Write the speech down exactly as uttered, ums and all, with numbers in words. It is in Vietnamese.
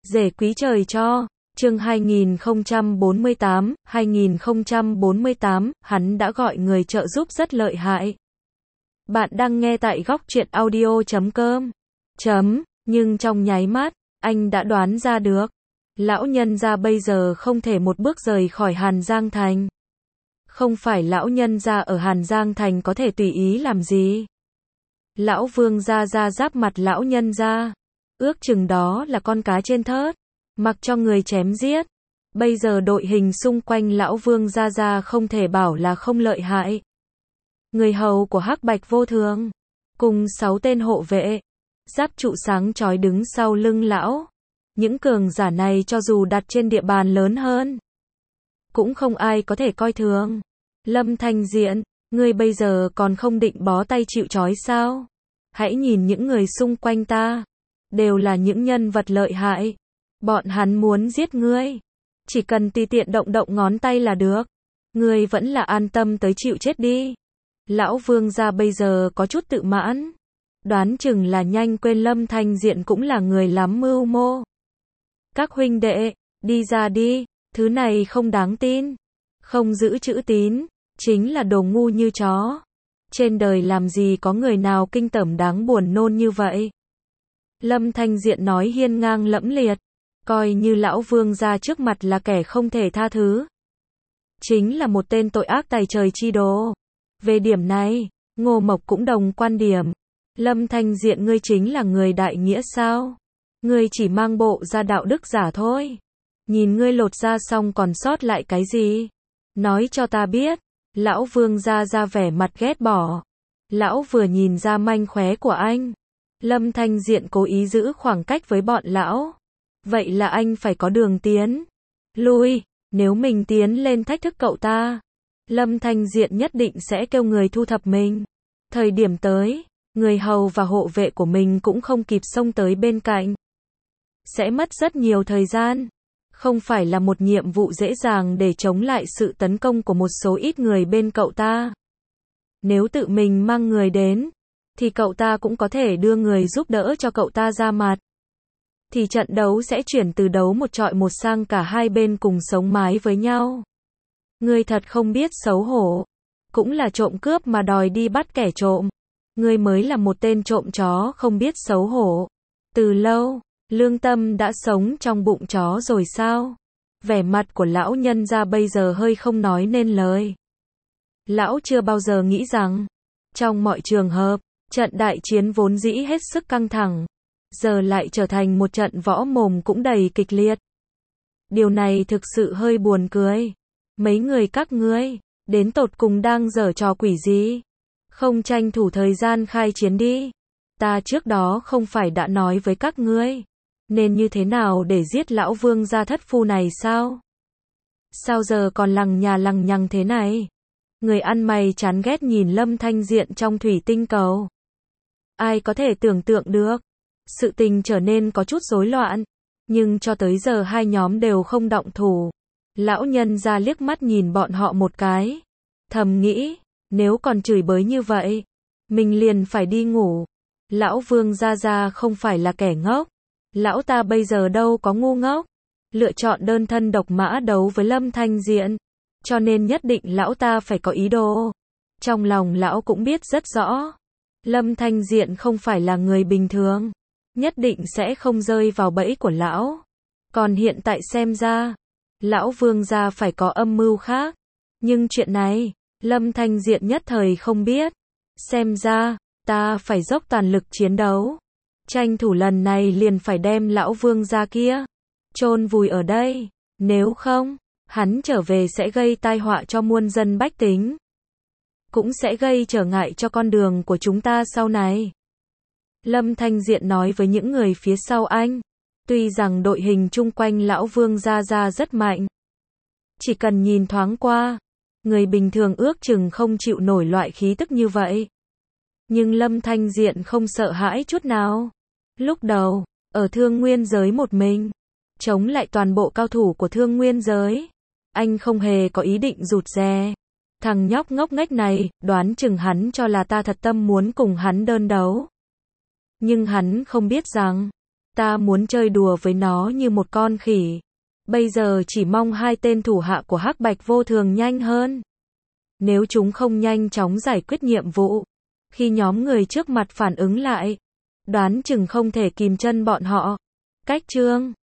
Rể quý trời cho, chương hai nghìn không trăm bốn mươi tám, hai nghìn không trăm bốn mươi tám, hắn đã gọi người trợ giúp rất lợi hại. Bạn đang nghe tại góc truyện audio chấm com. Chấm, nhưng trong nháy mắt, anh đã đoán ra được. Lão nhân gia bây giờ không thể một bước rời khỏi Hàn Giang Thành. Không phải lão nhân gia ở Hàn Giang Thành có thể tùy ý làm gì. Lão Vương gia ra giáp mặt lão nhân gia. Ước chừng đó là con cá trên thớt, mặc cho người chém giết. Bây giờ đội hình xung quanh lão Vương gia gia không thể bảo là không lợi hại. Người hầu của Hắc Bạch Vô Thường, cùng sáu tên hộ vệ, giáp trụ sáng chói đứng sau lưng lão. Những cường giả này cho dù đặt trên địa bàn lớn hơn, cũng không ai có thể coi thường. Lâm Thanh Diện, ngươi bây giờ còn không định bó tay chịu trói sao? Hãy nhìn những người xung quanh ta, đều là những nhân vật lợi hại. Bọn hắn muốn giết ngươi, chỉ cần tùy tiện động động ngón tay là được. Ngươi vẫn là an tâm tới chịu chết đi. Lão Vương gia bây giờ có chút tự mãn, đoán chừng là nhanh quên Lâm Thanh Diện cũng là người lắm mưu mô. Các huynh đệ, đi ra đi, thứ này không đáng tin, không giữ chữ tín, chính là đồ ngu như chó. Trên đời làm gì có người nào kinh tởm đáng buồn nôn như vậy. Lâm Thanh Diện nói hiên ngang lẫm liệt, coi như lão Vương gia trước mặt là kẻ không thể tha thứ. Chính là một tên tội ác tày trời chi đồ. Về điểm này, Ngô Mộc cũng đồng quan điểm. Lâm Thanh Diện, ngươi chính là người đại nghĩa sao? Ngươi chỉ mang bộ ra đạo đức giả thôi. Nhìn ngươi lột ra xong còn sót lại cái gì? Nói cho ta biết. Lão Vương gia ra vẻ mặt ghét bỏ. Lão vừa nhìn ra manh khóe của anh. Lâm Thanh Diện cố ý giữ khoảng cách với bọn lão. Vậy là anh phải có đường tiến lui, nếu mình tiến lên thách thức cậu ta, Lâm Thanh Diện nhất định sẽ kêu người thu thập mình. Thời điểm tới, người hầu và hộ vệ của mình cũng không kịp xông tới bên cạnh. Sẽ mất rất nhiều thời gian. Không phải là một nhiệm vụ dễ dàng để chống lại sự tấn công của một số ít người bên cậu ta. Nếu tự mình mang người đến, thì cậu ta cũng có thể đưa người giúp đỡ cho cậu ta ra mặt. Thì trận đấu sẽ chuyển từ đấu một trọi một sang cả hai bên cùng sống mái với nhau. Ngươi thật không biết xấu hổ. Cũng là trộm cướp mà đòi đi bắt kẻ trộm. Ngươi mới là một tên trộm chó không biết xấu hổ. Từ lâu, lương tâm đã sống trong bụng chó rồi sao? Vẻ mặt của lão nhân gia bây giờ hơi không nói nên lời. Lão chưa bao giờ nghĩ rằng, trong mọi trường hợp, trận đại chiến vốn dĩ hết sức căng thẳng, giờ lại trở thành một trận võ mồm cũng đầy kịch liệt. Điều này thực sự hơi buồn cười. Mấy người các ngươi, đến tột cùng đang giở trò quỷ gì? Không tranh thủ thời gian khai chiến đi. Ta trước đó không phải đã nói với các ngươi, nên như thế nào để giết lão Vương gia thất phu này sao? Sao giờ còn lằng nhà lằng nhằng thế này? Người ăn mày chán ghét nhìn Lâm Thanh Diện trong thủy tinh cầu. Ai có thể tưởng tượng được, sự tình trở nên có chút rối loạn, nhưng cho tới giờ hai nhóm đều không động thủ. Lão nhân gia liếc mắt nhìn bọn họ một cái, thầm nghĩ, nếu còn chửi bới như vậy, mình liền phải đi ngủ. Lão Vương gia gia không phải là kẻ ngốc, lão ta bây giờ đâu có ngu ngốc, lựa chọn đơn thân độc mã đấu với Lâm Thanh Diện, cho nên nhất định lão ta phải có ý đồ. Trong lòng lão cũng biết rất rõ, Lâm Thanh Diện không phải là người bình thường, nhất định sẽ không rơi vào bẫy của lão. Còn hiện tại xem ra, lão Vương gia phải có âm mưu khác. Nhưng chuyện này, Lâm Thanh Diện nhất thời không biết. Xem ra, ta phải dốc toàn lực chiến đấu. Tranh thủ lần này liền phải đem lão Vương gia kia chôn vùi ở đây. Nếu không, hắn trở về sẽ gây tai họa cho muôn dân bách tính. Cũng sẽ gây trở ngại cho con đường của chúng ta sau này. Lâm Thanh Diện nói với những người phía sau anh. Tuy rằng đội hình chung quanh lão Vương gia gia rất mạnh, chỉ cần nhìn thoáng qua, người bình thường ước chừng không chịu nổi loại khí tức như vậy. Nhưng Lâm Thanh Diện không sợ hãi chút nào. Lúc đầu, ở Thương Nguyên giới một mình, chống lại toàn bộ cao thủ của Thương Nguyên giới, anh không hề có ý định rụt rè. Thằng nhóc ngốc nghếch này, đoán chừng hắn cho là ta thật tâm muốn cùng hắn đơn đấu. Nhưng hắn không biết rằng, ta muốn chơi đùa với nó như một con khỉ. Bây giờ chỉ mong hai tên thủ hạ của Hắc Bạch Vô Thường nhanh hơn. Nếu chúng không nhanh chóng giải quyết nhiệm vụ, khi nhóm người trước mặt phản ứng lại, đoán chừng không thể kìm chân bọn họ. Cách chương